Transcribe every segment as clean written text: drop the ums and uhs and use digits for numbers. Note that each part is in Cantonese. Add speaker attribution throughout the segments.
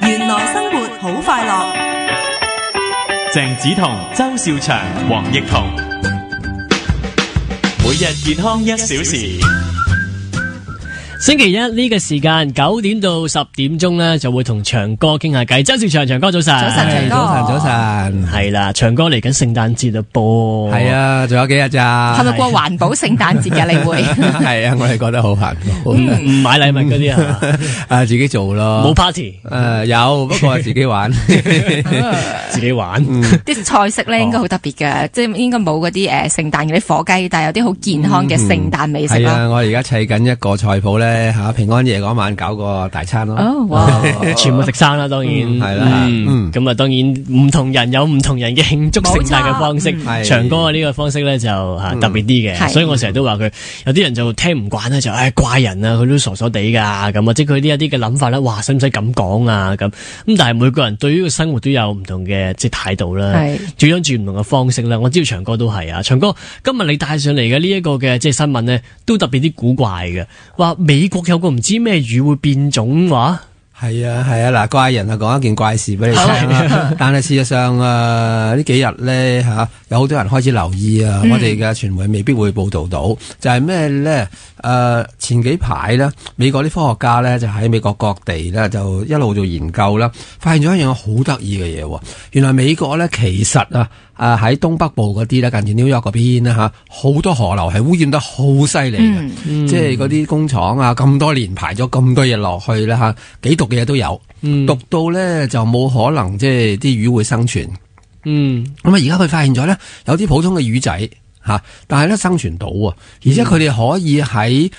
Speaker 1: 原來生活好快樂。
Speaker 2: 鄭子彤、周兆祥、黃奕彤，每日健康1小時。
Speaker 3: 星期一呢個時間9點到10點鐘呢，就會同長哥傾下偈。周兆祥，長哥早晨。
Speaker 4: 早晨，早晨。
Speaker 3: 係啦，長哥嚟緊聖誕節啦噃。
Speaker 4: 係啊，仲有幾日咋？
Speaker 5: 係咪過環保聖誕節嘅？你會？
Speaker 4: 係啊，我哋覺得好環保。
Speaker 3: 唔買禮物嗰啲啊？
Speaker 4: 自己做咯。
Speaker 3: 冇 party？
Speaker 4: 有，不過自己玩。
Speaker 3: 自己玩。
Speaker 5: 啲菜式咧應該好特別嘅，即係應該冇嗰啲聖誕嗰啲火雞，但係有啲好健康嘅聖誕美食咯。
Speaker 4: 係啊，我哋而家砌緊一個菜譜咧。平安夜嗰晚搞個大餐咯，
Speaker 3: 全部食生啦，當然
Speaker 4: 係啦，
Speaker 3: 咁啊，當然唔同人有唔同人嘅慶祝聖誕嘅方式。長哥嘅呢個方式咧就特別啲嘅，所以我成日都話佢有啲人就聽唔慣咧，就怪人啊，佢都傻傻地噶咁啊，即係佢呢一啲嘅諗法咧，哇，使唔使咁講啊咁？但係每個人對於個生活都有唔同嘅即係態度啦，主張住唔同嘅方式啦。我知道長哥都係啊，長哥今日你帶上嚟嘅呢一個嘅即係新聞呢，都特別啲古怪嘅，話美國有個唔知咩魚會變種話。
Speaker 4: 係啊，嗱，怪人講一件怪事俾你聽啦。但係事實上呢幾日咧有好多人開始留意啊，我哋嘅傳媒未必會報道到，就係咩咧？前幾排咧，美國啲科學家咧就喺美國各地咧就一路做研究啦，發現咗一樣好得意嘅嘢。原來美國咧其實喺東北部嗰啲咧，近住紐約嗰邊咧好多河流係污染得好犀利嘅，即係嗰啲工廠啊，咁多年排咗咁多嘢落去咧幾毒嘅嘢都有，毒到咧就冇可能即係啲魚會生存。咁而家佢發現咗咧，有啲普通嘅魚仔但係咧生存到啊，而且佢哋可以喺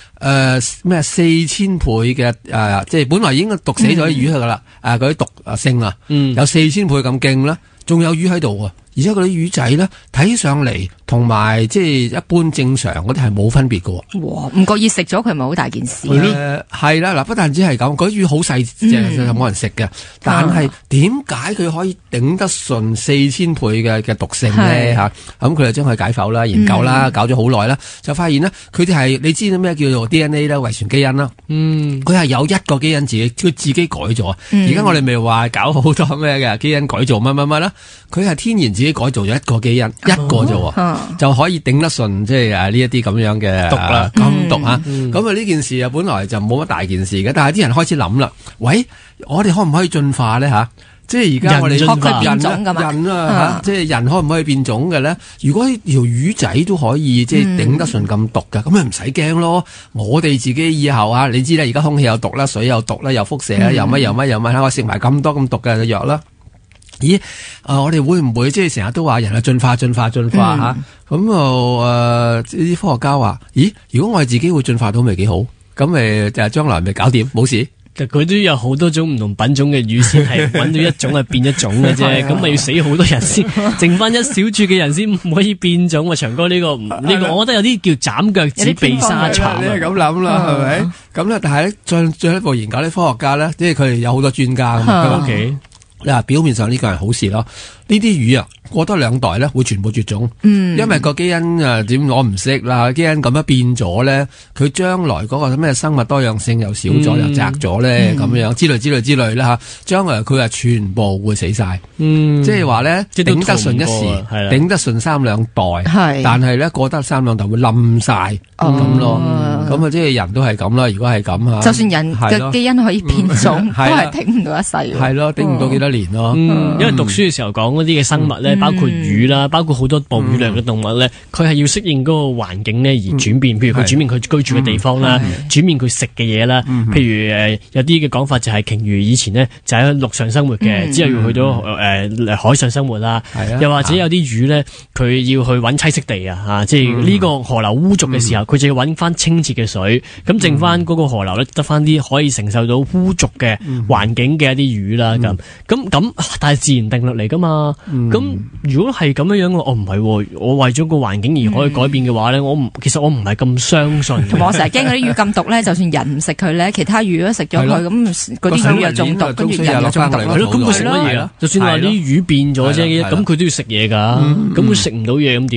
Speaker 4: 4000倍嘅即係本來已經毒死咗啲魚噶啦，嗰啲毒性啊，有4000倍咁勁啦，仲有魚喺度啊！而且嗰啲魚仔咧睇上嚟同埋即係一般正常嗰啲係冇分別㗎。
Speaker 5: 哇！唔覺意食咗佢咪好大件事？
Speaker 4: 係啦，嗱，不但止係咁，嗰啲魚好細隻，就冇人食嘅。但係點解佢可以頂得順4000倍嘅毒性咧？咁佢就將佢解剖啦、研究啦，搞咗好耐啦，就發現呢，佢哋係你知道咩叫做 DNA 啦、遺傳基因啦。佢係有一個基因佢自己改咗。而家我哋咪話搞好多咩嘅基因改造乜啦，佢係天然自己改造咗一個基因，一個啫，就可以頂得順即係呢一啲咁樣嘅毒啦，咁毒咁呢件事本來就冇乜大件事嘅，但係啲人開始諗啦，喂，我哋可唔可以進化咧即係而家我哋
Speaker 5: 學佢變種㗎嘛？
Speaker 4: 人即係人可唔可以變種嘅咧？如果條魚仔都可以即係頂得順咁毒㗎，咁咪唔使驚咯。我哋自己以後你知啦，而家空氣有毒啦，水有毒啦，又輻射啦，又乜，我食埋咁多咁毒嘅藥啦。咦？我哋會唔會即係成日都話人係進化吓？咁啲科學家話：咦？如果我哋自己會進化到咪幾好？咁咪就係將來咪搞掂冇事。
Speaker 3: 佢都有好多種唔同品種嘅魚先係揾到一種係變一種嘅啫，咁咪要死好多人先，剩翻一小撮嘅人先唔可以變種。長哥呢個，我覺得有啲叫斬腳趾避沙蟲。
Speaker 4: 你係咁諗啦，係咪？咁咧，但係咧，進一步研究啲科學家咧，即係佢哋有好多專家咁。OK，表面上呢個係好事咯。呢啲魚過多2代咧會全部絕種，因為個基因點我唔識啦，基因咁樣變咗咧，佢將來嗰個咩生物多樣性又少咗又窄咗咧，咁樣之類啦吓，將來佢係全部會死晒，即係話咧頂得順一時，頂得順3-2代，但係咧過得3-2代會冧晒咁咯，咁即係人都係咁啦。如果係咁
Speaker 5: 就算人嘅基因可以變種，都係頂唔到一世，
Speaker 4: 係咯，頂唔到幾多年咯。
Speaker 3: 因為讀書嘅時候講嗰啲嘅生物咧，包括魚啦，包括好多哺乳類嘅動物咧，佢係要適應嗰個環境咧而轉變，譬如佢轉變佢居住嘅地方啦，轉變佢食嘅嘢啦。譬如有啲嘅講法就係鯨魚以前呢就喺陸上生活嘅，之後要去到海上生活啦。又或者有啲魚咧，佢要去揾棲息地啊，即係呢個河流污濁嘅時候，佢就要揾翻清澈嘅水，咁剩翻嗰個河流咧得翻啲可以承受到污濁嘅環境嘅一啲魚啦。咁但係自然定律嚟噶嘛。咁如果係咁樣樣，我唔係，我為咗個環境而可以改變嘅話咧，其實我唔係咁相信。
Speaker 5: 同埋我成日驚嗰啲魚咁毒咧，就算人唔食佢咧，其他魚都食咗佢，咁嗰啲魚又中毒，跟住人又中毒。
Speaker 3: 係咯，咁佢食乜嘢啊？就算話啲魚變咗啫，咁佢都要食嘢噶，咁佢食唔到嘢咁點啊？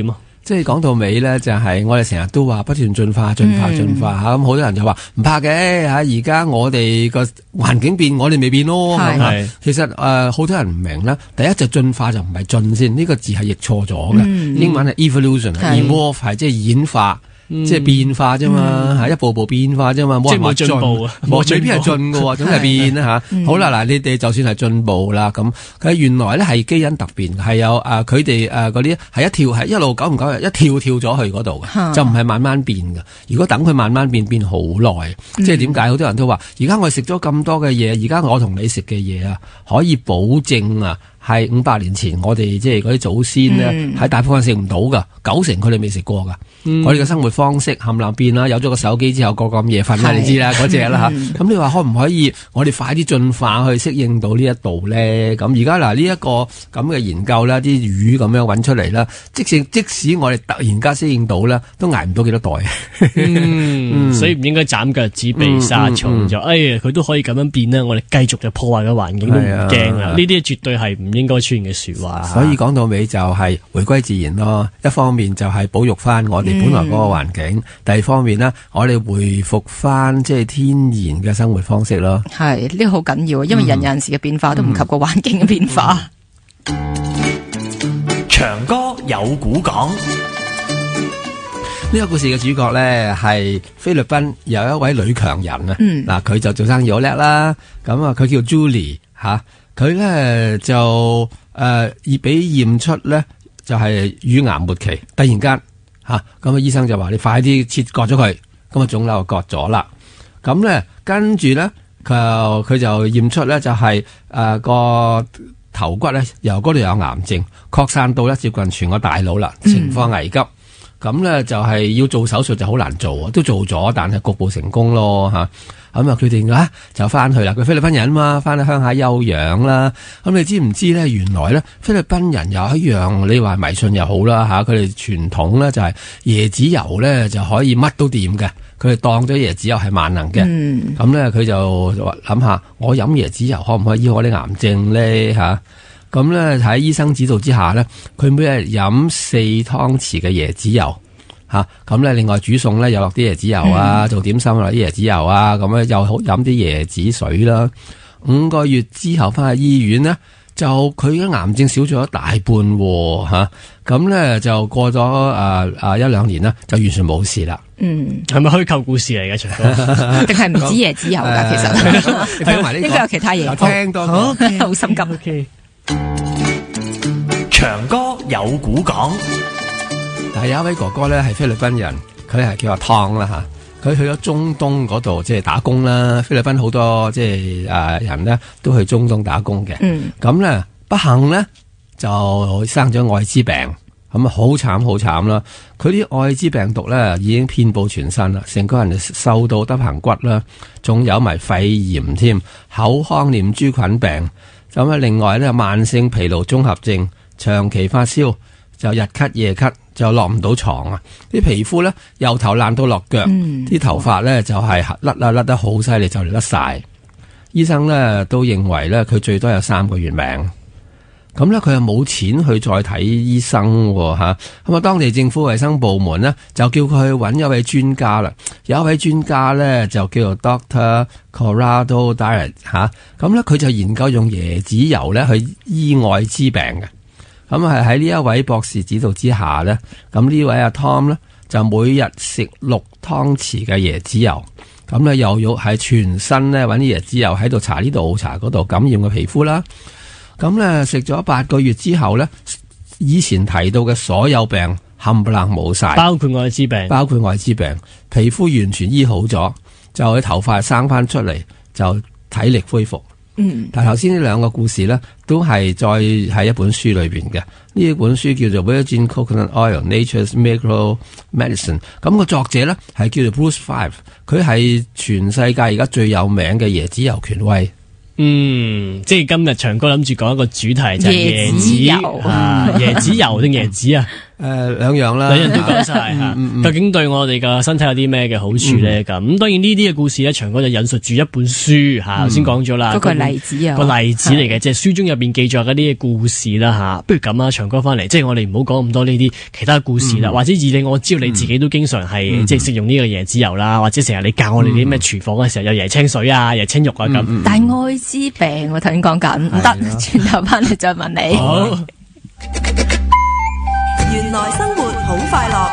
Speaker 4: 即係講到尾咧，就係我哋成日都話不斷進化嚇，咁好多人就話唔怕嘅嚇，而家我哋個環境變，我哋未變咯。
Speaker 3: 係
Speaker 4: 其實好多人唔明啦。第一就進化就唔係進先，呢個字係譯錯咗嘅。英文係 evolution，evolve 係即係演化。即係變化啫嘛，係一步步變化啫嘛，冇人話進步啊，未必係進嘅喎，總係變啦嚇。好啦，嗱，你哋就算係進步啦，咁佢原來咧係基因突變，係有佢哋嗰啲係係一路久唔久一跳咗去嗰度嘅，就唔係慢慢變嘅。如果等佢慢慢變好耐，即係點解好多人都話，而家我哋食咗咁多嘅嘢，而家我同你食嘅嘢啊，可以保證啊。係500年前，我哋即係嗰啲祖先咧，喺大部分食唔到噶，90%佢哋未食過噶。我哋嘅生活方式冚唪唥變啦，有咗個手機之後，個咁夜瞓啦，你知啦嗰隻啦嚇。咁你話可唔可以我哋快啲進化去適應到呢一度咧？咁而家嗱呢一個咁嘅研究啦，啲魚咁樣揾出嚟啦，即使我哋突然間適應到啦，都捱唔到幾多代。
Speaker 3: 所以唔應該斬腳趾避沙蟲就，佢都可以咁樣變啦，我哋繼續就破壞個環境都唔驚啦。呢啲絕對係唔應該出現嘅說話。
Speaker 4: 所以講到尾就係回歸自然咯。一方面就係保育翻我哋本來嗰個環境，第二方面呢，我哋回復翻即係天然嘅生活方式咯。
Speaker 5: 係呢個好緊要，因為人有陣時嘅變化都唔及個環境嘅變化。
Speaker 2: 長歌有古講。
Speaker 4: 呢個故事嘅主角呢，係菲律賓有一位女強人啊。嗱，佢就做生意好叻啦。咁啊，佢叫 Julie 吓。佢咧就俾驗出咧就係乳癌末期，突然間嚇咁啊，醫生就話你快啲切割咗佢，咁啊腫瘤就割咗啦。咁咧跟住咧佢就驗出咧就係個頭骨咧由嗰度有癌症擴散到咧接近全個大腦啦，情況危急。咁咧就係要做手術就好難做啊，都做咗，但係局部成功咯嚇。咁啊決定就翻去啦。佢菲律賓人嘛，翻去鄉下休養啦。咁你知唔知咧？原來咧菲律賓人有一樣，你話迷信又好啦嚇。佢哋傳統咧就係椰子油咧就可以乜都掂嘅。佢哋當咗椰子油係萬能嘅。咁咧佢就諗下，我飲椰子油可唔可以醫我啲癌症咧嚇？咁咧喺醫生指導之下咧，佢每日飲4湯匙嘅椰子油嚇，咁咧另外煮餸咧又落啲椰子油啊，做點心落啲椰子油啊，咁咧又好飲啲椰子水啦。5個月之後翻去醫院咧，就佢嘅癌症少咗一大半喎嚇，咁咧就過咗1-2年啦，就完全冇事啦。
Speaker 3: 係咪虛構故事嚟嘅？長哥
Speaker 5: 定係唔止椰子油㗎？其實
Speaker 4: 聽埋呢個，
Speaker 5: 應該有其他嘢。
Speaker 4: 聽多
Speaker 5: 好心急。
Speaker 3: Okay.
Speaker 2: 長歌有古講。
Speaker 4: 但係有一位哥哥咧係菲律賓人，佢係叫阿湯啦嚇，佢去咗中東嗰度即係打工啦。菲律賓好多即係人咧都去中東打工嘅。咁咧不幸咧就生咗艾滋病，咁啊好慘啦。佢啲艾滋病毒咧已經遍佈全身啦，成個人就瘦到得棚骨啦，仲有埋肺炎添，口腔念珠菌病。咁啊，另外咧慢性疲勞綜合症，長期發燒，就日咳夜咳，就落唔到床啊！啲皮膚咧由頭爛到落腳，啲頭髮咧就係甩得好犀利，就嚟甩晒。醫生咧都認為咧佢最多有3個月命。咁咧佢又冇錢去再睇醫生吓，咁啊當地政府衛生部門呢，就叫佢去揾一位專家啦。有一位專家咧就叫做 Dr. Corrado Diet 吓，咁咧佢就研究用椰子油咧去醫艾滋病嘅。咁係喺呢一位博士指導之下咧，咁呢位阿 Tom 咧就每日食6湯匙嘅椰子油，咁咧又要喺全身咧揾啲椰子油喺度搽呢度搽嗰度，感染個皮膚啦。咁咧食咗8個月之後咧，以前提到嘅所有病冚唪唥冇晒，
Speaker 3: 包括艾滋病，
Speaker 4: 皮膚完全醫好咗，就佢頭髮生翻出嚟，就體力恢復。但係頭先呢2個故事咧，都係再喺一本書裏邊嘅。呢本書叫做 Virgin Coconut Oil Nature's Miracle Medicine。咁個作者咧係叫做 Bruce Five， 佢係全世界而家最有名嘅椰子油權威。
Speaker 3: 即係今日長哥諗住講一個主題就係椰子油，椰子油定椰子啊？
Speaker 4: 兩樣啦，
Speaker 3: 兩樣都講晒嚇。究竟對我哋嘅身體有啲咩嘅好處咧？咁當然呢啲嘅故事咧，長哥就引述住一本書嚇，頭先講咗啦，
Speaker 5: 嗰個例子啊，
Speaker 3: 個例子嚟嘅，即係書中入邊記載嗰啲嘅故事啦嚇。不如咁啊，長哥翻嚟，即係我哋唔好講咁多呢啲其他故事啦，或者以你我知道你自己都經常係即係食用呢個椰子油啦，或者成日你教我哋啲咩廚房嘅時候有椰青水啊、椰青肉啊咁。
Speaker 5: 但係愛滋病我頭先講緊，唔得，轉頭翻嚟再問你。
Speaker 3: 好。
Speaker 1: 原來生活好快樂，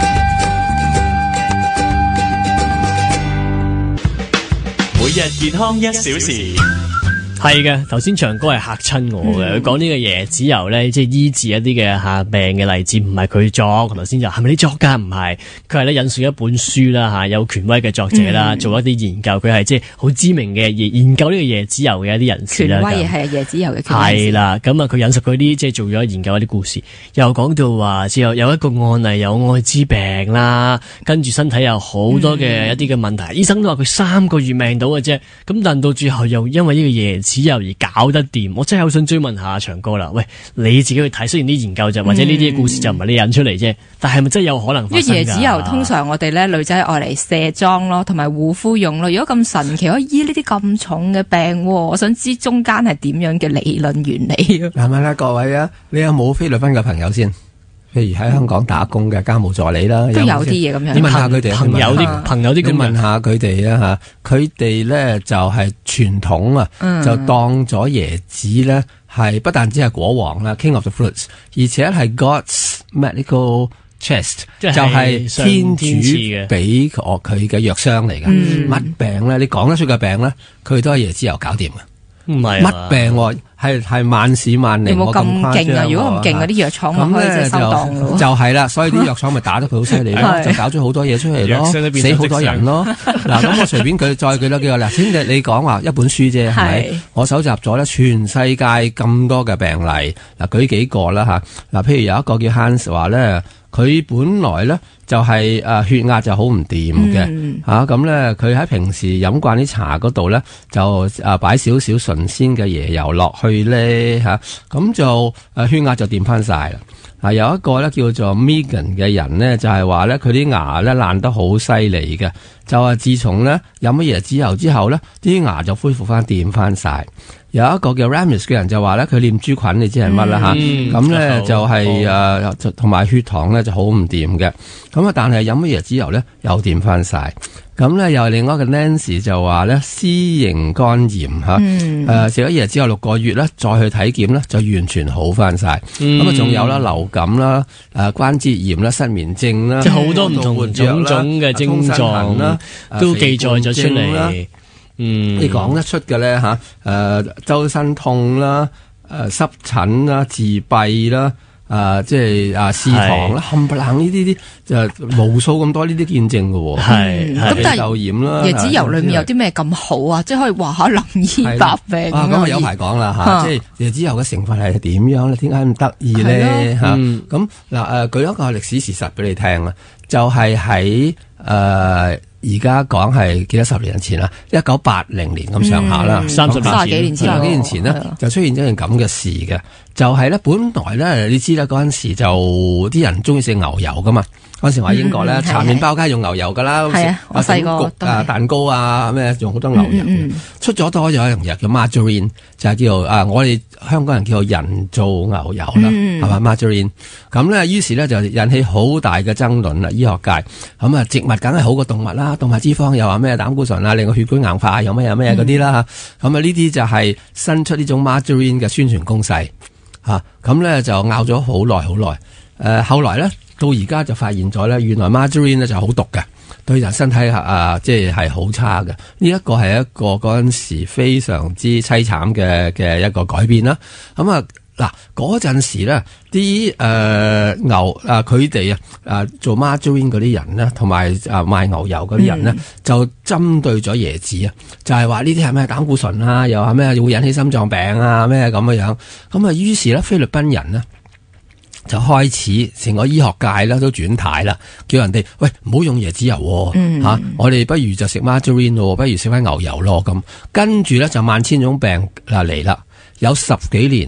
Speaker 2: 每日健康1小時。
Speaker 3: 係嘅，頭先長哥係嚇親我嘅，佢講呢個椰子油咧，即係醫治一啲嘅病嘅例子，唔係佢作。頭先就係咪你作噶？唔係，佢係咧引述一本書啦吓，有權威嘅作者啦，做一啲研究，佢係即係好知名嘅研究呢個椰子油嘅一啲人士啦。
Speaker 5: 權威係椰子油嘅權威。
Speaker 3: 係啦，咁啊，佢引述佢啲即係做咗研究一啲故事，又講到話，即係有一個案例有艾滋病啦，跟住身體有好多嘅一啲嘅問題，醫生都話佢3個月命到嘅啫，咁但到最後又因為呢個椰子油而搞得掂，我真係好想追問下長哥啦。喂，你自己去睇，雖然啲研究就或者呢啲故事就唔係你引出嚟啫，但係咪真係有可能發生㗎？
Speaker 5: 啲椰子油通常我哋咧女仔愛嚟卸妝咯，同埋護膚用咯。如果咁神奇可以醫呢啲咁重嘅病，我想知中間係點樣嘅理論原理啊？
Speaker 4: 係咪啦，各位啊，你有冇菲律賓嘅朋友先？譬如喺香港打工嘅家務助理啦，
Speaker 5: 都有啲嘢咁樣。
Speaker 4: 你問下佢哋，
Speaker 3: 朋友啲咁
Speaker 4: 問下佢哋啊嚇，佢哋咧就係傳統啊，就當咗椰子咧係不但只係果王啦 ，King of the fruits， 而且係 God's medical chest， 就係天主俾佢嘅藥箱嚟嘅。乜病咧？你講得出嘅病咧，佢都係椰子油搞掂嘅。
Speaker 3: 唔係
Speaker 4: 乜病係萬事萬靈，
Speaker 5: 有冇咁勁啊？如果咁勁，嗰啲藥廠咪可以即係收檔咯。
Speaker 4: 就係啦，所以啲藥廠咪打得佢好犀利咯，就搞咗好多嘢出嚟咯，死好多人咯。嗱，咁我隨便再舉多幾個啦。先你講話一本書啫，係咪？我搜集咗咧全世界咁多嘅病例，嗱，舉幾個啦吓。嗱，譬如有一個叫 Hans 話咧，佢本來咧就係血壓就好唔掂嘅嚇，咁咧佢喺平時飲慣啲茶嗰度咧就擺少少純鮮嘅椰油落去咧嚇，咁就血壓就掂翻晒啦。嗱，有一個咧叫做 Megan 嘅人咧，就係話咧佢啲牙咧爛得好犀利嘅，就話自從咧飲咗椰子油之後咧，啲牙就恢復翻掂翻晒。有一個叫 Ramis 嘅人就話咧，佢念珠菌你知係乜啦吓，咁咧就係同埋血糖咧就好唔掂嘅，咁啊但係飲咗椰子油咧又掂翻晒。咁咧又另外一個 Nancy 就話咧 C 型肝炎吓，食咗椰子油6個月咧再去體檢咧就完全好翻晒。咁啊仲有啦流感啦、關節炎啦、失眠症啦，
Speaker 3: 即係好多唔同種種嘅症狀啦，都記載咗出嚟。
Speaker 4: 你講得出嘅咧吓，周身痛啦，濕疹啦，自閉啦，即係屍房啦，冚唪唥呢啲就無數咁多呢啲見證嘅喎。係
Speaker 5: 咁，但係椰子油裏面有啲咩咁好啊？即係可以話下能醫百病
Speaker 4: 咁啊有排講啦吓，即係椰子油嘅成分係點樣咧？點解咁得意咧吓？咁嗱舉一個歷史事實俾你聽啦，就係喺而家講係幾多十年前啦，1980年咁上下啦，30幾年前呢，就出現咗件咁嘅事嘅，就係咧本來咧你知啦，嗰陣時就啲人中意食牛油噶嘛，嗰陣時我喺英國咧搽麵包梗係用牛油噶啦，
Speaker 5: 我細個
Speaker 4: 蛋糕啊咩用好多牛油，出咗多咗一樣嘢叫 margarine， 就係叫做我哋香港人叫做人造牛油啦，係嘛 margarine， 咁咧於是咧就引起好大嘅爭論啦，醫學界咁啊植物梗係好過動物啦。動物脂肪又話咩膽固醇啊，令個血管硬化，有咩嗰啲啦吓，咁啊呢啲就係新出呢種 margarine 嘅宣傳攻勢吓，咁咧就拗咗好耐，後來咧到而家就發現咗咧，原來 margarine 咧就好毒嘅，對人身體即係好差嘅。呢一個係一個嗰陣時非常之凄慘嘅一個改變啦。咁啊嗱嗰陣時咧，啲牛佢哋做 margarine 嗰啲人咧，同埋賣牛油嗰啲人咧，就針對咗椰子啊，就係話呢啲係咩膽固醇啊，又話咩會引起心臟病啊咩咁嘅樣。咁啊，於是咧菲律賓人呢，就開始成個醫學界咧都轉態啦，叫人哋喂唔好用椰子油喎，我哋不如就食 margarine 咯，不如食翻牛油咯咁。跟住咧就萬千種病嚟啦，有10幾年呢。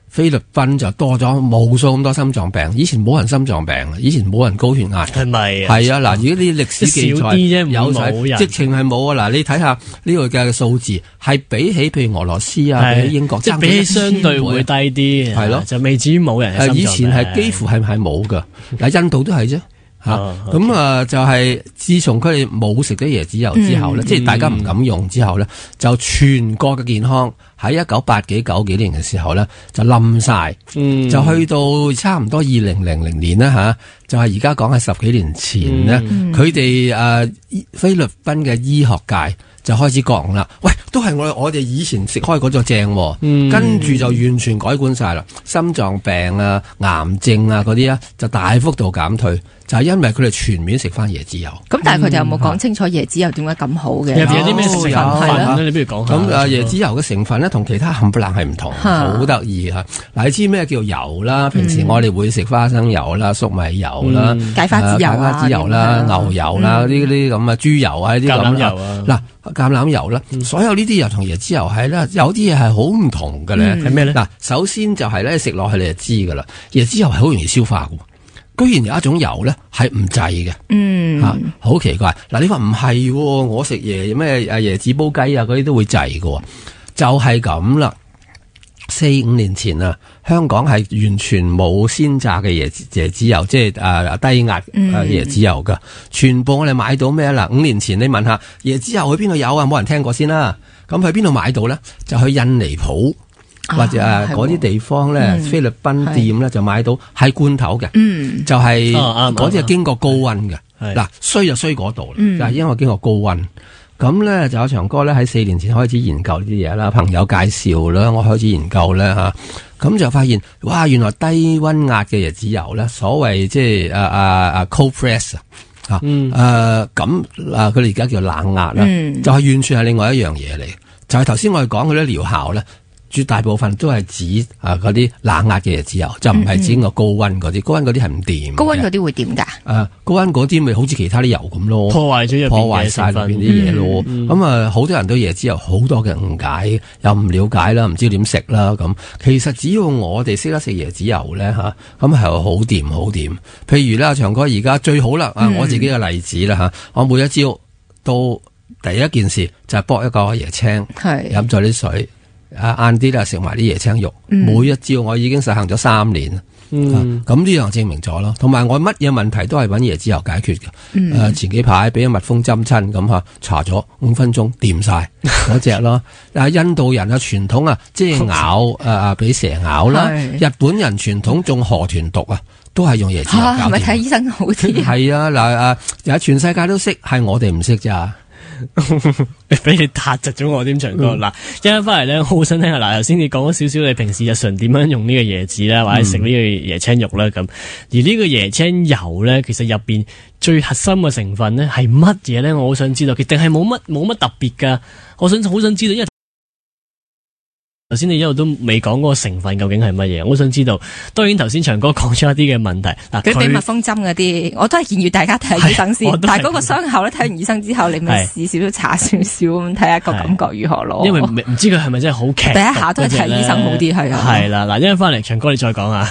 Speaker 4: 菲律賓就多咗無數咁多心臟病，以前冇人心臟病，以前冇人高血壓，
Speaker 3: 係咪啊？
Speaker 4: 係啊，嗱，如果啲歷史記
Speaker 3: 少啲啫，
Speaker 4: 載有晒，直情係冇啊！嗱，你睇下呢個嘅數字，係比起譬如俄羅斯啊，比起英國，
Speaker 3: 即係比起相對會低啲，
Speaker 4: 係咯，
Speaker 3: 就未至於冇人。
Speaker 4: 以前係幾乎係冇噶，嗱，印度都係啫。咁就係自從佢哋冇食咗椰子油之後咧，即係大家唔敢用之後咧，就全國嘅健康喺1980幾90幾年嘅時候咧就冧晒，就去到差唔多2000年啦吓，就係而家講係10幾年前咧，佢哋菲律賓嘅醫學界就開始講啦，喂，都係我哋以前食開嗰隻正，跟住就完全改觀晒啦，心臟病啊、癌症啊嗰啲啊，就大幅度減退。就係因為佢哋全面食翻椰子油。咁
Speaker 5: 但係佢哋有冇講清楚椰子油點解咁好嘅？
Speaker 3: 入邊有啲咩成分咧？你不如講下。
Speaker 4: 咁椰子油嘅成分咧，同其他冚唪唥係唔同，好得意嚇。嗱，你知咩叫油啦？平時我哋會食花生油啦、粟米油啦、
Speaker 5: 芥花籽油啦、
Speaker 4: 牛油啦、呢啲咁嘅豬油啊、呢啲咁
Speaker 3: 橄欖油啊。
Speaker 4: 嗱，橄欖油啦，所有呢啲油同椰子油係咧，有啲嘢係好唔同嘅咧。
Speaker 3: 係咩咧？
Speaker 4: 嗱，首先就係咧食落去你就知噶啦，椰子油係好容易消化嘅。居然有一種油咧係唔滯嘅，好奇怪。嗱，你話唔係，我食椰子煲雞啊嗰啲都會滯嘅，就係咁啦。4-5年前啊，香港係完全冇鮮榨嘅椰子油，即係低壓椰子油噶，全部我哋買到咩啦？5年前你問下椰子油去邊度有啊？冇人聽過先啦。咁去邊度買到咧？就去印尼埔。或者嗰啲地方咧，菲律賓店咧就買到係罐頭嘅，就係嗰啲係經過高溫嘅。嗱，衰就衰嗰度啦，就係因為經過高溫。咁咧就有長哥咧喺4年前開始研究呢啲嘢啦，朋友介紹啦，我開始研究咧吓，咁就發現哇，原來低溫壓嘅椰子油咧，所謂即係cold press 啊，咁佢哋而家叫冷壓啦，就係完全係另外一樣嘢嚟，就係頭先我哋講嗰啲療效咧。絕大部分都係指嗰啲冷壓嘅椰子油，就唔係指個高溫嗰啲，高溫嗰啲係唔掂。
Speaker 5: 高溫嗰啲會點㗎？
Speaker 4: 高溫嗰啲咪好似其他啲油咁咯，破壞晒入邊啲嘢咯。咁好多人對椰子油好多嘅誤解，又唔了解啦，唔知點食啦咁。其實只要我哋識得食椰子油咧吓，咁係好掂好掂。譬如咧，長哥而家最好啦，我自己嘅例子啦吓，我每一朝到第一件事就係剝一個椰青，飲咗啲水。晏啲啦，食埋啲椰青肉，每一朝我已經實行咗3年，咁呢樣證明咗咯。同埋我乜嘢問題都係揾椰子油解決嘅。前幾排俾蜜蜂針親咁吓，搽咗5分鐘掂晒嗰隻咯。印度人嘅傳統啊，即係咬俾蛇咬啦。日本人傳統種河豚毒啊，都係用椰子油搞掂。係咪睇醫生好啲？係啊，嗱全世界都識，係我哋唔識咋。
Speaker 3: 俾你撻窒咗我點長哥嗱，一陣翻嚟咧，好想聽下嗱，頭先你講咗少少你平時日常點樣用呢個椰子啦，或者食呢個椰青肉啦咁，而呢個椰青油咧，其實入邊最核心嘅成分咧係乜嘢咧？我好想知道，定係冇乜特別噶？好想知道，因為頭先你一路都未講嗰個成分究竟係乜嘢，我想知道。當然頭先長哥講咗一啲嘅問題，嗱
Speaker 5: 佢俾蜜蜂針嗰啲，我都係建議大家睇下醫生先。但係嗰個傷口咧，睇完醫生之後，你咪試少少搽少少咁，睇下個感覺如何咯。因為
Speaker 3: 唔知佢係咪真係好劇，
Speaker 5: 第一下都係睇醫生好啲，係啊。
Speaker 3: 係啦，嗱，一陣翻嚟，長哥你再講下。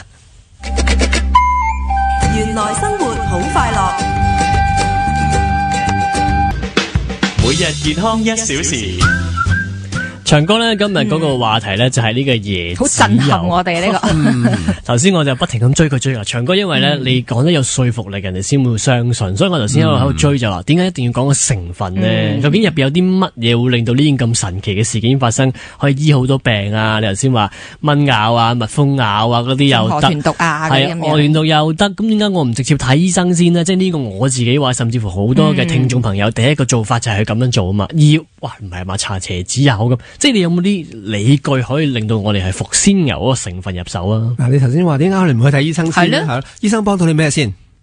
Speaker 1: 原來生活好快樂，
Speaker 2: 每日健康1小時。
Speaker 3: 長哥咧，今日嗰個話題咧就係呢個椰子油，
Speaker 5: 好震撼我哋呢個。
Speaker 3: 頭先我就不停咁追佢。長哥，因為咧你講得有說服力，人哋先會相信，所以我頭先喺度追就話，點解一定要講個成分呢？究竟入邊有啲乜嘢會令到呢件咁神奇嘅事件發生，可以醫好多病啊？你頭先話蚊咬啊、蜜蜂咬啊嗰啲又得，河豚毒啊，係河豚毒又得，咁點解我唔直接睇醫生先呢？即係呢個我自己話，甚至乎好多嘅聽眾朋友，第一個做法就係去咁樣做啊嘛。哇，唔係嘛，搽椰子油咁。即係你有冇啲理據可以令到我哋係服鮮牛嗰個成分入手啊？
Speaker 4: 嗱，你頭先話點解我哋唔去睇醫生先咧？係咯，醫生幫到你咩先？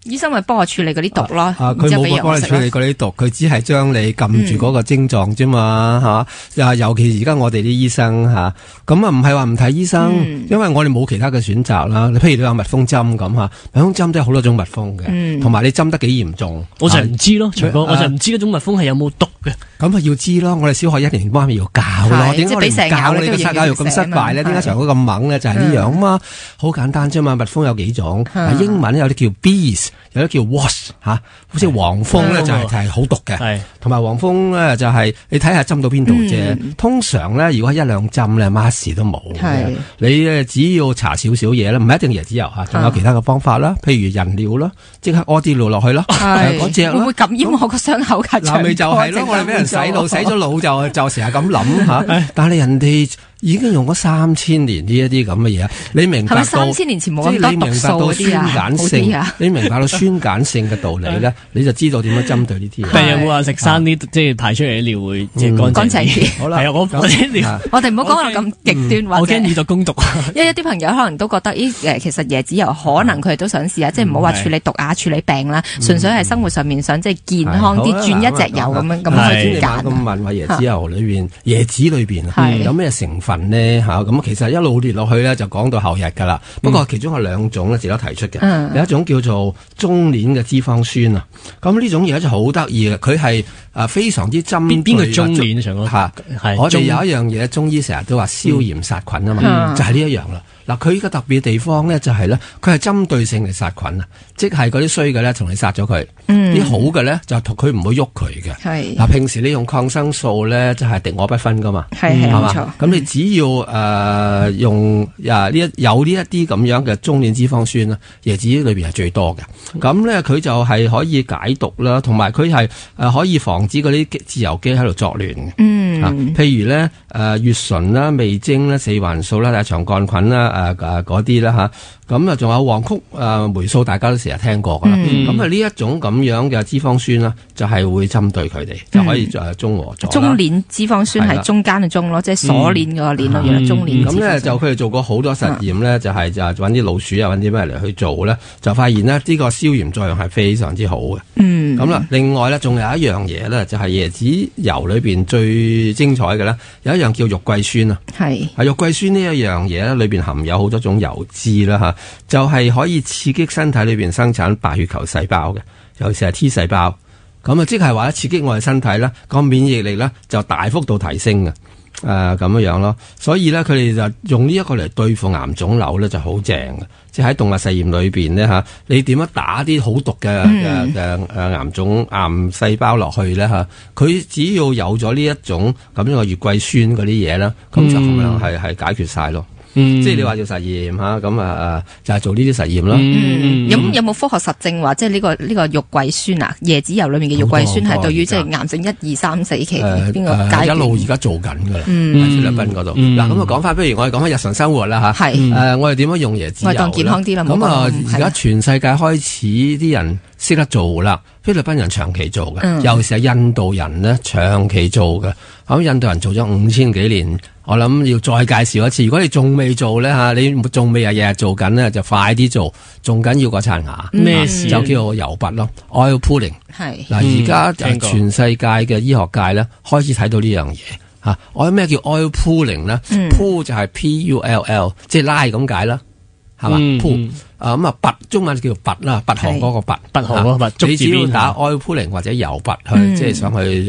Speaker 5: 醫生咪幫我處理嗰啲毒咯，
Speaker 4: 佢冇幫你處理嗰啲毒，佢只係將你撳住嗰個症狀啫嘛，嚇。尤其而家我哋啲醫生嚇，咁啊唔係話唔睇醫生，因為我哋冇其他嘅選擇啦。譬如你話蜜蜂針咁嚇，蜜蜂針都有好多種蜜蜂嘅，同埋你針得幾嚴重，
Speaker 3: 我就唔知咯，徐哥，我就唔知嗰種蜜蜂係有冇毒嘅。
Speaker 4: 咁啊要知咯，我哋小學1年班咪要教咯。點解我哋唔教你個教育咁失敗咧？點解長哥咁猛咧？就係呢樣啊嘛，好簡單啫嘛。蜜蜂有幾種，英文有啲叫 bees， 有啲叫 wasp 嚇，好似黃蜂咧就係好毒嘅，同埋黃蜂咧就係你睇下針到邊度啫。通常咧，如果1、2針咧，乜事都冇嘅。你只要搽少少嘢啦，唔係一定椰子油嚇，仲有其他嘅方法啦，譬如人料啦，即刻屙啲尿落去咯，嗰隻
Speaker 5: 會唔會感染我個傷口㗎？
Speaker 4: 嗱咪就係咯，我哋俾人洗腦，洗咗腦就成日咁諗嚇，但係人哋已經用咗3000年呢一啲咁嘅嘢，你明白到
Speaker 5: 3000年前冇咁多毒素嗰啲啊？
Speaker 4: 你明白到酸鹼性嘅道理咧，你就知道點樣針對呢啲嘢。
Speaker 3: 但係有冇話食生啲即係排出嚟啲尿會即係乾淨啲？
Speaker 4: 好啦，
Speaker 3: 係啊，我哋
Speaker 5: 唔好講到咁極端，
Speaker 3: 我驚耳作攻毒。
Speaker 5: 因為一啲朋友可能都覺得，其實椰子油可能佢哋都想試下，即係唔好話處理毒啊、處理病啦，純粹係生活上面想即係健康啲，轉一隻油咁樣去揀。咁問話椰子油裏邊，椰子裏邊有咩成分咧嚇？咁其實一路列落去咧，就講到後日㗎啦。不過其中有2種咧值得提出嘅，有一種叫做中鏈嘅脂肪酸啊。咁呢種嘢就好得意嘅，佢係非常之針對
Speaker 3: 邊個中鏈上嗰
Speaker 4: 嚇。我哋有一樣嘢，中醫成日都話消炎殺菌啊嘛，就係呢一樣啦。嗱，佢個特別嘅地方咧就係咧，佢係針對性嚟殺菌啊，即係嗰啲衰嘅咧，同你殺咗佢；啲好嘅咧就同佢唔會喐佢嘅。係嗱，平時你用抗生素咧，就係敵我不分噶嘛，係嘛？咁你只要用有呢一啲咁樣嘅中鏈脂肪酸啦，椰子裏邊係最多嘅。咁咧佢就係可以解毒啦，同埋佢係可以防止嗰啲自由基喺度作亂嘅。譬如咧乙醇啦、味精啦、四環素啦、大腸桿菌啦。嗰啲啦嚇，咁啊仲有黃曲霉素，大家都成日聽過噶啦。咁啊呢一種咁樣嘅脂肪酸啦，就係會針對佢哋，就可以中和咗。中鏈脂肪酸係中間嘅中咯，即係鎖鏈個鏈咯，原來中鏈。咁咧就佢哋做過好多實驗咧，就係揾啲老鼠啊，揾啲咩嚟去做咧，就發現呢呢個消炎作用係非常之好嘅。咁啦，另外咧仲有一樣嘢咧，就係椰子油裏邊最精彩嘅咧，有一樣叫肉桂酸啊。係肉桂酸呢一樣嘢咧，裏邊含有好多種油脂啦嚇，就係可以刺激身體裏邊生產白血球細胞嘅，尤其是係 T 細胞。咁啊，即係話刺激我哋身體咧，個免疫力咧就大幅度提升嘅。咁樣咯，所以咧佢哋就用呢一個嚟對付癌腫瘤咧就好正嘅，即係喺動物實驗裏邊咧嚇，你點樣打啲好毒嘅癌細胞落去咧嚇，佢只要有咗呢一種咁樣嘅月桂酸嗰啲嘢啦，咁就咁樣係解決晒咯。即係你話做實驗嚇，咁就係做呢啲實驗啦。
Speaker 5: 有冇科學實證話，即係呢個肉桂酸啊，椰子油裏面嘅肉桂酸係對於即係癌症1、2、3、4期邊個階段？一路而家做緊㗎啦，喺菲律賓嗰度。嗱咁啊講翻，不如我哋講翻日常生活啦嚇。我哋點樣用椰子油？我哋當健康啲啦。咁而家全世界開始啲人識得做啦。菲律賓人長期做嘅，尤其是係印度人呢長期做嘅。咁印度人做咗5000幾年，我諗要再介紹一次。如果你仲未做咧嚇，你仲未日日做緊呢，就快啲做，仲緊要過刷牙。咩事？就叫做油拔咯 ，oil pulling。係嗱，而家全世界嘅醫學界咧開始睇到呢樣嘢嚇。我咩叫 oil pulling 咧？pull 就係 pull， 即係拉咁解啦。係嘛 pull 咁啊拔中文叫拔啦，拔河嗰個拔，拔河嗰個拔。你只要打 oil pulling 或者油拔去，即係上去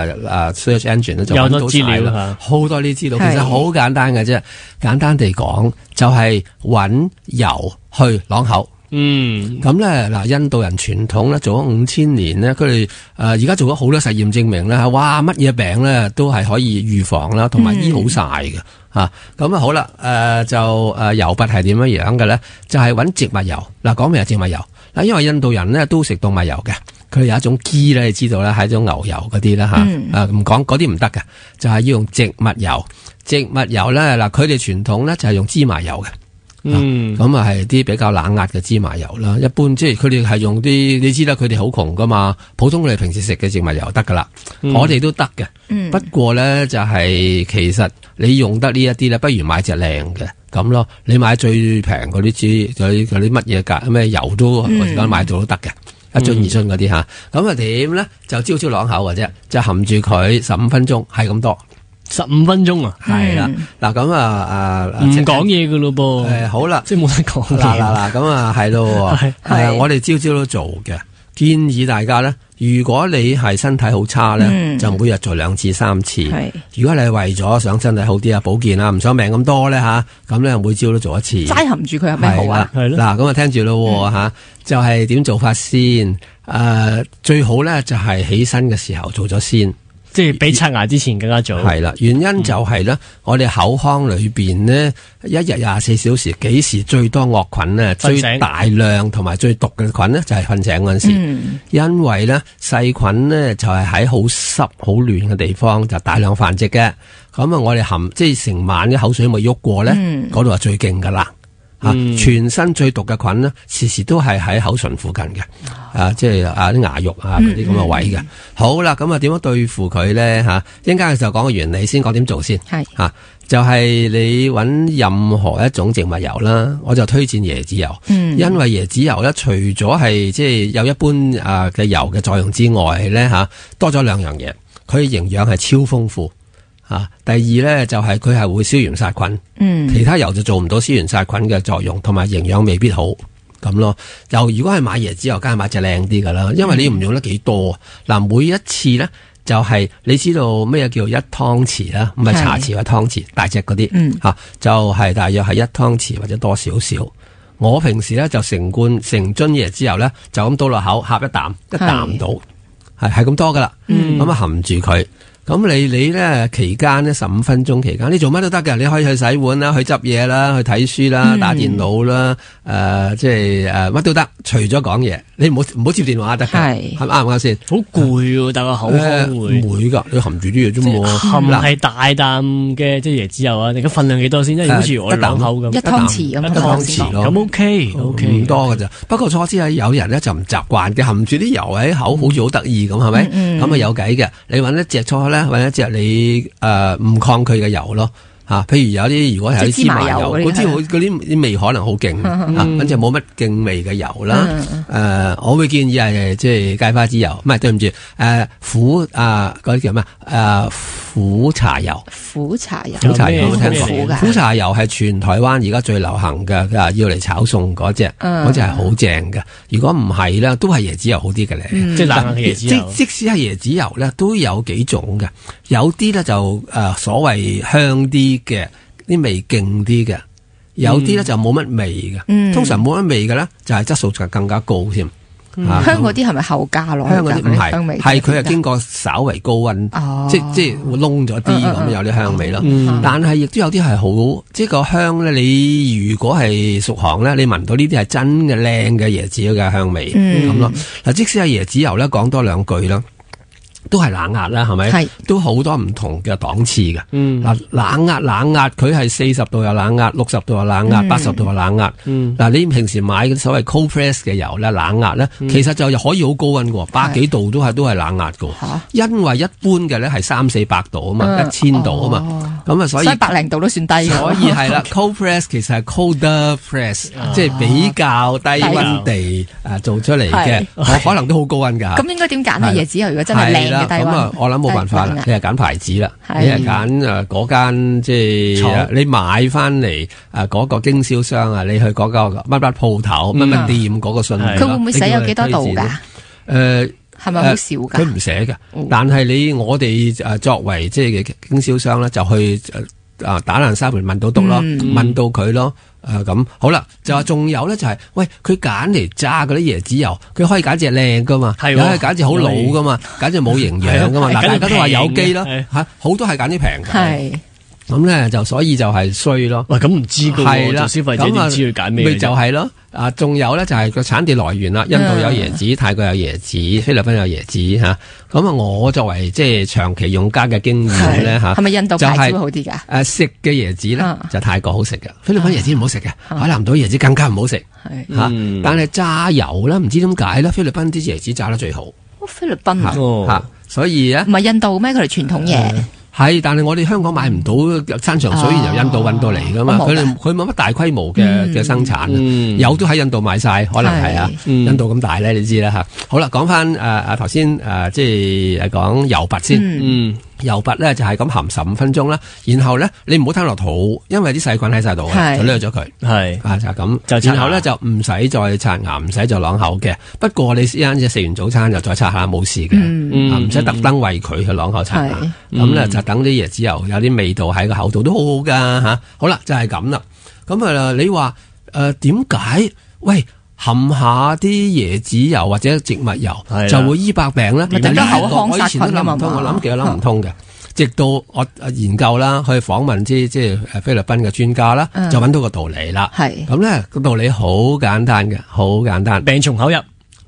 Speaker 5: search engine 咧就揾到資料啦，好多呢啲資料。其實好簡單嘅啫，簡單地講就係揾油去啷口。咁咧嗱，印度人傳統咧做咗5000年咧，佢哋而家做咗好多實驗證明咧，哇乜嘢病咧都係可以預防啦，同埋醫好晒嘅。咁好啦，油拔係點樣嘅咧？就係揾植物油。嗱，講明係植物油。嗱，因為印度人咧都食動物油嘅，佢有一種肌咧，你知道啦，係一種牛油嗰啲啦吓。唔講嗰啲唔得嘅，就係要用植物油。植物油咧嗱，佢哋傳統咧就係用芝麻油嘅。
Speaker 4: 咁係啲比較冷壓嘅芝麻油啦。一般即係佢哋係用啲，你知啦，佢哋好窮噶嘛，普通我哋平時食嘅植物油得噶啦，我哋都得嘅。不過咧就係其實你用得呢一啲咧，不如買隻靚嘅咁咯。你買最平嗰啲嗰啲乜嘢價咩油都我而家買到都得嘅。一樽二樽嗰啲吓，咁啊點咧？就朝朝啷口嘅啫，就含住佢15分鐘，係咁多。
Speaker 3: 15分鐘啊，
Speaker 4: 係啦。嗱咁
Speaker 3: 唔講嘢噶咯噃。
Speaker 4: 好啦，
Speaker 3: 即係冇得講嘢。
Speaker 4: 嗱咁啊係咯，我哋朝朝都做嘅。建議大家咧，如果你係身體好差咧，就每日做2次3次。如果你係為咗想身體好啲啊，保健啊，唔想命咁多咧吓，咁咧每朝都做一次。
Speaker 5: 齋含住佢有咩好啊？
Speaker 3: 係咯。
Speaker 4: 嗱咁啊聽住咯吓，就係點做法先？最好咧就係起身嘅時候做咗先。
Speaker 3: 即係比刷牙之前更加早。
Speaker 4: 係啦，原因就係咧，我哋口腔裏邊呢，一日24小時幾時最多惡菌呢？最大量同埋最毒嘅菌呢，就係瞓醒嗰陣時。因為咧細菌呢，就係喺好濕好亂嘅地方就大量繁殖嘅。咁啊，我哋即係成晚啲口水咪喐過咧，嗰度係最勁噶啦。全身最毒嘅菌呢，時時都係喺口唇附近嘅，即係啲牙肉啊嗰啲咁嘅位嘅。好啦，咁啊點樣對付佢咧？一陣間嘅時候講個原理先，講點做先。係就係你揾任何一種植物油啦，我就推薦椰子油。因為椰子油咧，除咗係即係有一般嘅油嘅作用之外咧，多咗2樣嘢，佢營養係超豐富。第二咧就係佢係會消炎殺菌，其他油就做唔到消炎殺菌嘅作用，同埋營養未必好咁咯。如果係買椰子油，梗係買隻靚啲噶啦，因為你唔用得幾多。嗱，每一次咧就係你知道咩叫1湯匙啦，唔係茶匙或湯匙，大隻嗰啲就係大約係1湯匙或者多少少。我平時咧就成樽椰子油咧就咁倒落口，呷一啖到，係咁多噶啦，咁啊含住佢。咁你咧期間呢15分鐘期間，你做乜都得㗎，你可以去洗碗啦，去執嘢啦，去睇書啦，打電腦啦，即係乜都得，除咗講嘢，你唔好接電話得嘅，係啱唔啱先？好
Speaker 3: 攰喎，但個口腔
Speaker 4: 唔會㗎，你含住啲嘢啫嘛。
Speaker 3: 含係大啖嘅即係椰子油啊，你嘅份量幾多先？即係好似我兩口咁，
Speaker 5: 一湯匙咁，
Speaker 4: 一湯匙咯。
Speaker 3: 咁 OK，
Speaker 4: 唔多㗎咋。不過初知有人咧就唔習慣嘅，含住啲油喺口好似好得意咁，係咪？咁啊有計嘅，你揾一隻初咧。或者一隻你唔抗拒嘅油咯譬如有啲如果係啲芝麻油，嗰啲味可能好勁咁就冇乜勁味嘅油啦。我會建議係即係芥花籽油，唔係對唔住苦嗰啲叫咩苦茶油。苦茶油有冇聽過？苦茶油係全台灣而家最流行嘅，要嚟炒餸嗰隻係好正嘅。如果唔係咧，都係椰子油好啲嘅咧。
Speaker 3: 即係冷嘅椰子油。
Speaker 4: 即使係椰子油咧，都有幾種嘅。有啲咧就所謂香啲嘅，啲味勁啲嘅。有啲咧就冇乜味嘅。通常冇乜味嘅咧，就係質素就更加高添。
Speaker 5: 香嗰啲係咪後加落？香嗰啲唔係，係
Speaker 4: 佢係經過稍為高溫，即係會燶咗啲咁，有啲香味咯。但係亦都有啲係好，即係個香咧。你如果係熟行咧，你聞到呢啲係真嘅靚嘅椰子嘅香味咁咯。嗱，即使係椰子油咧，講多兩句啦。都係冷壓啦，係咪？係都好多唔同嘅檔次嘅。嗱，冷壓佢係40度有冷壓，60度有冷壓，80度有冷壓。嗱，你平時買嗰啲所謂 cold press 嘅油咧，冷壓咧，其實就可以好高溫嘅，100幾度都係冷壓嘅。因為一般嘅咧係300-400度啊嘛，1000度啊嘛，咁啊所以
Speaker 5: 100零度都算低。
Speaker 4: 所以係啦，cold press 其實係 colder press，即係比較低溫地做出嚟嘅，可能都好高溫㗎。
Speaker 5: 咁應該點揀啊？椰子油如果真係靚？
Speaker 4: 咁我諗冇辦法啦，你係揀牌子啦，你係揀嗰間即係你買翻嚟嗰個經銷商啊，你去嗰個乜乜鋪頭乜乜店嗰個信，
Speaker 5: 佢會唔會寫有幾多度㗎？係咪好少㗎？
Speaker 4: 佢唔寫嘅，但係我哋作為即係經銷商咧，就去打爛沙盤問到篤咯，問到佢咯。咁好啦，就話仲有咧，就係喂，佢揀嚟揸嗰啲椰子油，佢可以揀隻靚噶嘛，又可以揀隻好老噶嘛，揀隻冇營養噶嘛。嗱，大家都話有機啦，好多係揀啲平嘅。 咁咧就所以就係衰咯。
Speaker 3: 喂，咁唔知噶喎，做消費者點知佢揀咩？
Speaker 4: 咪就係咯。仲有咧就係個產地來源啦。印度有椰子，泰國有椰子，菲律賓有椰子吓。咁我作為即係長期用家嘅經驗咧吓，
Speaker 5: 係咪印度牌子會好啲㗎？
Speaker 4: 食嘅椰子咧就泰國好食嘅，菲律賓椰子唔好食嘅，海南島椰子更加唔好食吓。但係炸油咧，唔知點解咧，菲律賓啲椰子炸得最好。
Speaker 5: 菲律賓
Speaker 4: 吓，所以咧
Speaker 5: 唔係印度咩？佢哋傳統嘢。
Speaker 4: 係，但係我哋香港買唔到山長水遠由印度運到嚟噶嘛，佢冇乜大規模嘅生產，有都喺印度賣晒，可能係啊，印度咁大咧，你知啦吓。好啦，講翻頭先即係講油拔先，油拔咧就係咁含15分鐘啦，然後咧你唔好吞落肚，因為啲細菌喺晒度嘅，就掠咗佢，係就咁，然後咧就唔使再刷牙，唔使再啷口嘅。不過你一陣食完早餐就再刷下冇事嘅，唔使特登為佢去啷口刷牙，咁咧就等啲椰子油有啲味道喺個口度都好好噶吓。好啦，就係咁啦。咁你話點解喂含下啲椰子油或者植物油就會醫百病咧？我以前都諗唔通，我諗幾諗唔通嘅。直到我研究啦，去訪問即係菲律賓嘅專家啦，就揾到個道理啦。係咁咧，個道理好簡單嘅，好簡單。
Speaker 3: 病從口入，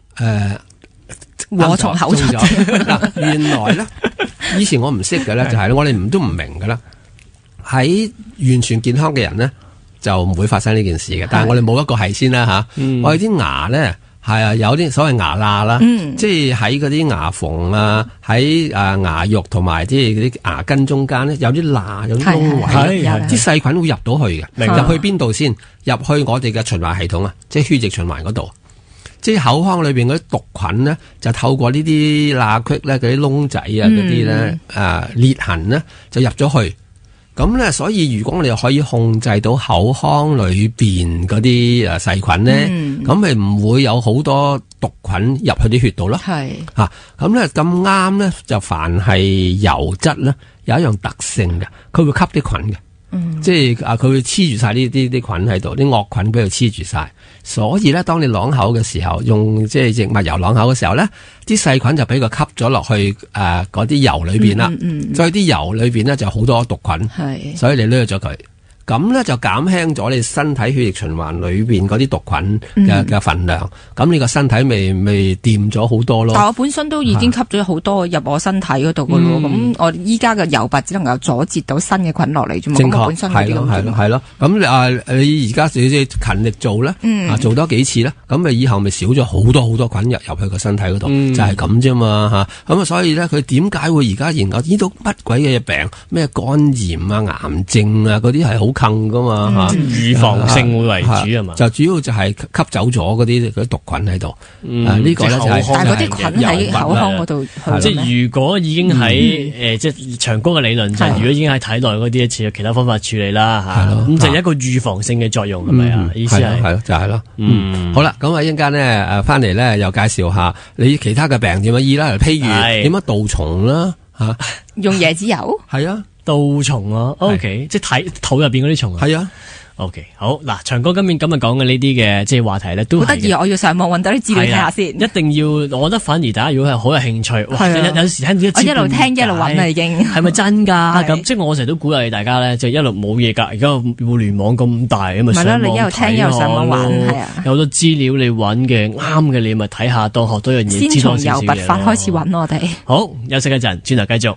Speaker 5: 禍從口出。
Speaker 4: 嗱，原來咧，以前我唔識嘅咧，就係我哋都唔明嘅啦。喺完全健康嘅人咧，就唔會發生呢件事嘅。但係我哋冇一個係先啦吓，我哋啲牙咧。係有啲所謂牙罅啦，即係喺嗰啲牙縫啊，喺牙肉同埋即係嗰啲牙根中間咧，有啲罅，有啲窿位，啲細菌會入到去嘅。入去邊度先？入去我哋嘅循環系統啊，即係血液循環嗰度。即係口腔裏邊嗰啲毒菌咧，就透過呢啲罅隙咧，嗰啲窿仔啊，嗰啲咧裂痕咧，就入咗去。咁咧，所以如果我哋可以控制到口腔裏邊嗰啲細菌咧，咁咪唔會有好多毒菌入去啲血度咯。係咁咧，咁啱咧，就凡係油質咧，有一樣特性嘅，佢會吸啲菌嘅。即係佢會黐住晒呢啲菌喺度，啲惡菌俾佢黐住晒。所以咧，當你啷口嘅時候，用即係植物油啷口嘅時候咧，啲細菌就俾佢吸咗落去嗰啲油裏邊啦。所以啲油裏邊咧就好多毒菌，所以你掠咗佢。咁咧就減輕咗你身體血液循環裏邊嗰啲毒菌嘅份量，咁你個身體咪掂咗好多咯。
Speaker 5: 但我本身都已經吸咗好多入我身體嗰度噶咯，咁我依家嘅油拔只能夠阻截到新嘅菌落嚟啫嘛。咁本身係咯。咁你而家勤力做咧，做多幾次咧，咁咪以後咪少咗好多好多菌入去個身體嗰度，就係咁啫嘛吓。咁啊，所以咧佢點解會而家研究呢度乜鬼嘅病，咩肝炎啊、癌症啊嗰啲係好近噶嘛吓，
Speaker 3: 預防性會為主係嘛？
Speaker 4: 就主要就係吸走咗嗰啲毒菌喺度。呢個咧就係
Speaker 5: 但係嗰啲菌喺口腔嗰度。
Speaker 3: 即係如果已經喺即係長哥嘅理論就係，如果已經喺體內嗰啲，似有其他方法處理啦吓。咁就係一個預防性嘅作用係咪啊？意思係
Speaker 4: 就係咯。好啦，咁啊一陣間咧翻嚟咧又介紹下你其他嘅病點樣醫啦。譬如點樣杜蟲啦吓，
Speaker 5: 用椰子油
Speaker 4: 係啊。
Speaker 3: 杜蟲啊 ，OK， 即係肚入邊嗰啲蟲啊，
Speaker 4: 係啊
Speaker 3: ，OK， 好嗱，長哥今日講嘅呢啲嘅即係話題咧，都好
Speaker 5: 得意，我要上網搵到啲資料睇下先，
Speaker 3: 一定要，我覺得反而大家如果係好有興趣，有時聽到
Speaker 5: 我一路聽一路搵啦已經，
Speaker 3: 係咪真噶？咁即係我成日都鼓勵大家咧，就一路冇嘢噶，而家互聯網咁大，咁咪上網睇咯，
Speaker 5: 你一路聽一路上網玩，係啊，
Speaker 3: 有好多資料你搵嘅啱嘅，你咪睇下，當學多樣嘢，
Speaker 5: 先從油拔法開始搵我哋。
Speaker 3: 好，休息一陣，轉頭繼續。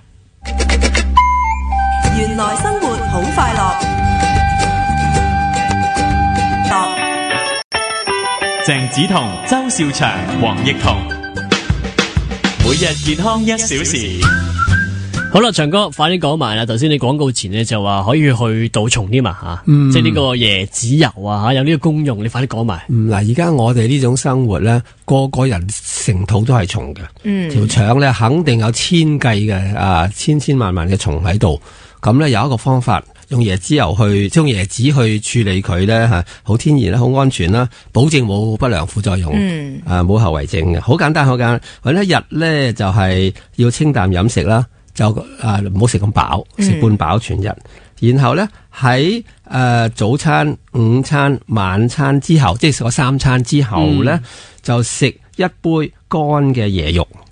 Speaker 1: 原來生活好快樂。
Speaker 2: 鄭子彤、周兆祥、黃奕彤，每日健康1小時。
Speaker 3: 好啦，長哥，快啲講埋啦！頭先你廣告前呢就話可以去杜蟲添嘛吓，即係呢個椰子油啊吓，有呢個功用，你快啲講埋。
Speaker 4: 嗱，而家我哋呢種生活咧，個個人成肚都係蟲嘅，條腸咧肯定有千計嘅千千萬萬嘅蟲喺度。咁咧有一個方法，用椰子油去，即係用椰子去處理佢咧吓，好天然啦，好安全啦，保證冇不良副作用，冇後遺症嘅，好簡單好簡單。或者一日咧就係要清淡飲食啦。就唔好食咁飽，食半飽全日。然後咧喺早餐、午餐、晚餐之後，即係食咗3餐之後咧，就食一杯乾嘅椰肉。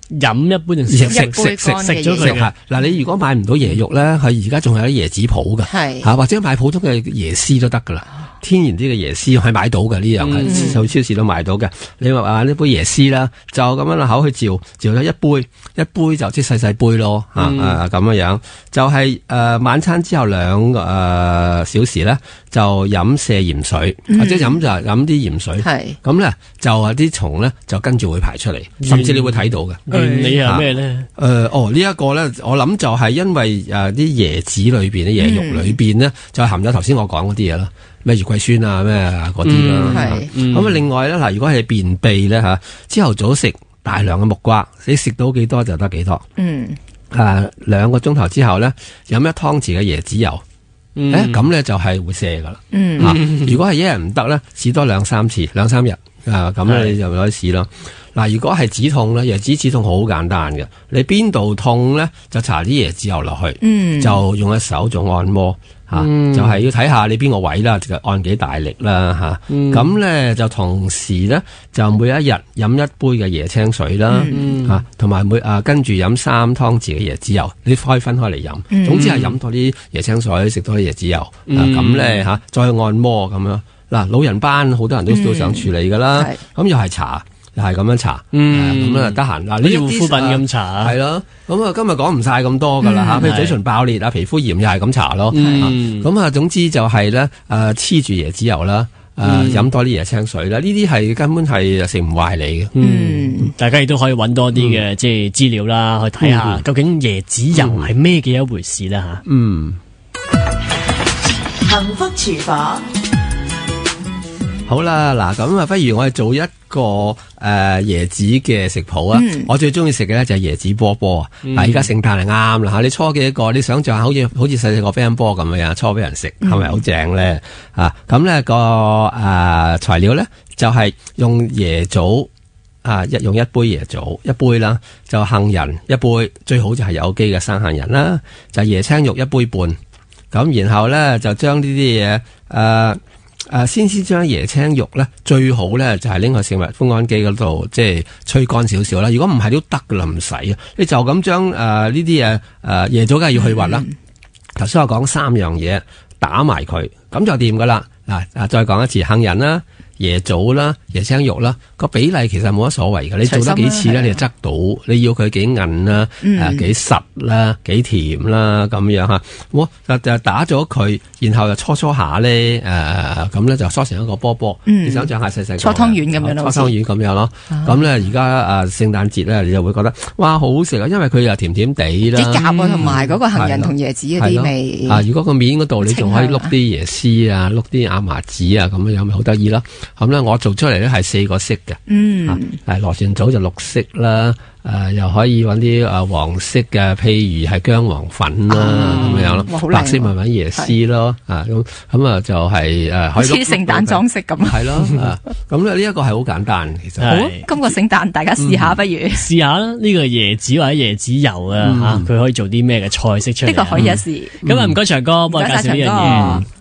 Speaker 3: 飲一杯定
Speaker 4: 食
Speaker 3: 咗佢？
Speaker 4: 嗱，你如果買唔到椰肉咧，佢而家仲有啲椰子鋪㗎，嚇或者買普通嘅椰絲都得㗎啦。天然啲嘅椰絲係買到嘅，呢樣係喺超市都買到嘅。你話呢杯椰絲啦，就咁樣口去嚼咗一杯就即係細細杯咯，咁樣就係晚餐之後2個小時咧就飲瀉鹽水，或者飲啲鹽水，咁咧就啲蟲咧就跟住會排出嚟，甚至你會睇到嘅。
Speaker 3: 原理係咩咧？
Speaker 4: 呢一個咧，我諗就係因為啲椰子裏邊、啲椰肉裏邊咧，就含咗頭先我講嗰啲嘢啦。咩月桂酸啊咩嗰啲啦，咁另外咧嗱，如果係便秘咧嚇，朝頭早食大量嘅木瓜，你食到幾多就得幾多。2個鐘頭之後咧，飲1湯匙嘅椰子油，咁咧就係會瀉噶啦。如果係一日唔得咧，試多2-3次，2-3日咁咧你就可以試咯。嗱，如果係止痛咧，椰子止痛好簡單嘅，你邊度痛咧就搽啲椰子油落去，就用一手做按摩。就係要睇下你邊個位啦，就按幾大力啦嚇。咁咧就同時咧就每一日飲1杯嘅椰青水啦，同埋跟住飲3湯匙嘅椰子油，你可以分開嚟飲。總之係飲多啲椰青水，食多啲椰子油。咁咧再按摩咁樣。嗱，老人班好多人都想處理噶啦，咁又係搽。又係咁樣搽，咁啊得閒嗱，呢啲護膚品咁搽，係咯。咁啊，今日講唔晒咁多噶啦嚇，譬如嘴唇爆裂啊、皮膚炎又係咁搽咯。咁啊，總之就係咧黐住椰子油啦，飲多啲椰青水啦，呢啲係根本係食唔壞你嘅。
Speaker 3: 大家亦都可以揾多啲嘅即係資料啦，去睇下究竟椰子油係咩嘅一回事啦嚇。
Speaker 1: 幸福廚房。
Speaker 4: 好啦，嗱咁啊，不如我哋做一個椰子嘅食譜啊！我最中意食嘅咧就係椰子波波啊！嗱，而家聖誕係啱啦嚇，你搓幾個？你想象下好似細細個乒乓波咁樣搓俾人食，係咪好正咧？咁咧個材料咧就係用椰棗用1杯椰棗1杯啦，就杏仁1杯，最好就係有機嘅生杏仁啦，就椰青肉1杯半，咁然後咧就將呢啲嘢先將椰青肉咧，最好咧就係拎去食物風乾機嗰度，即係吹乾少少啦。如果唔係都得噶啦，唔使啊。你就咁將呢啲嘢椰棗梗係要去核啦。頭先我講3樣嘢打埋佢，咁就掂噶啦。嗱，再講一次，杏仁啦、椰棗啦、椰青肉啦，個比例其實冇乜所謂嘅。你做得幾次咧，你就執到。你要佢幾韌啦，幾實啦，幾甜啦，咁樣嚇。我就打咗佢，然後就搓下咧，咁咧就搓成一個波波。你想象下細細
Speaker 5: 搓湯圓咁樣咯，
Speaker 4: 搓湯圓咁樣咯。咁咧而家聖誕節咧，你就會覺得哇好好食啊，因為佢又甜甜地啦，
Speaker 5: 啲夾同埋嗰個杏仁同椰子嗰啲味。
Speaker 4: 如果個面嗰度你仲可以碌啲椰絲啊，碌啲亞麻籽啊，咁樣咪好得意咯。咁咧我做出嚟咧係4個色嘅，螺旋藻就綠色啦，又可以揾啲黃色嘅，譬如係薑黃粉啦咁樣咯，白色咪揾椰絲咯，咁啊就係可以
Speaker 5: 似聖誕裝飾咁。
Speaker 4: 係咯，咁咧呢一個係好簡單其實。
Speaker 5: 好，今個聖誕大家試下不如。
Speaker 3: 試下啦，呢個椰子或者椰子油啊嚇，佢可以做啲咩嘅菜式出嚟？
Speaker 5: 呢個可以一試。
Speaker 3: 咁啊唔該長哥幫我介紹呢樣嘢。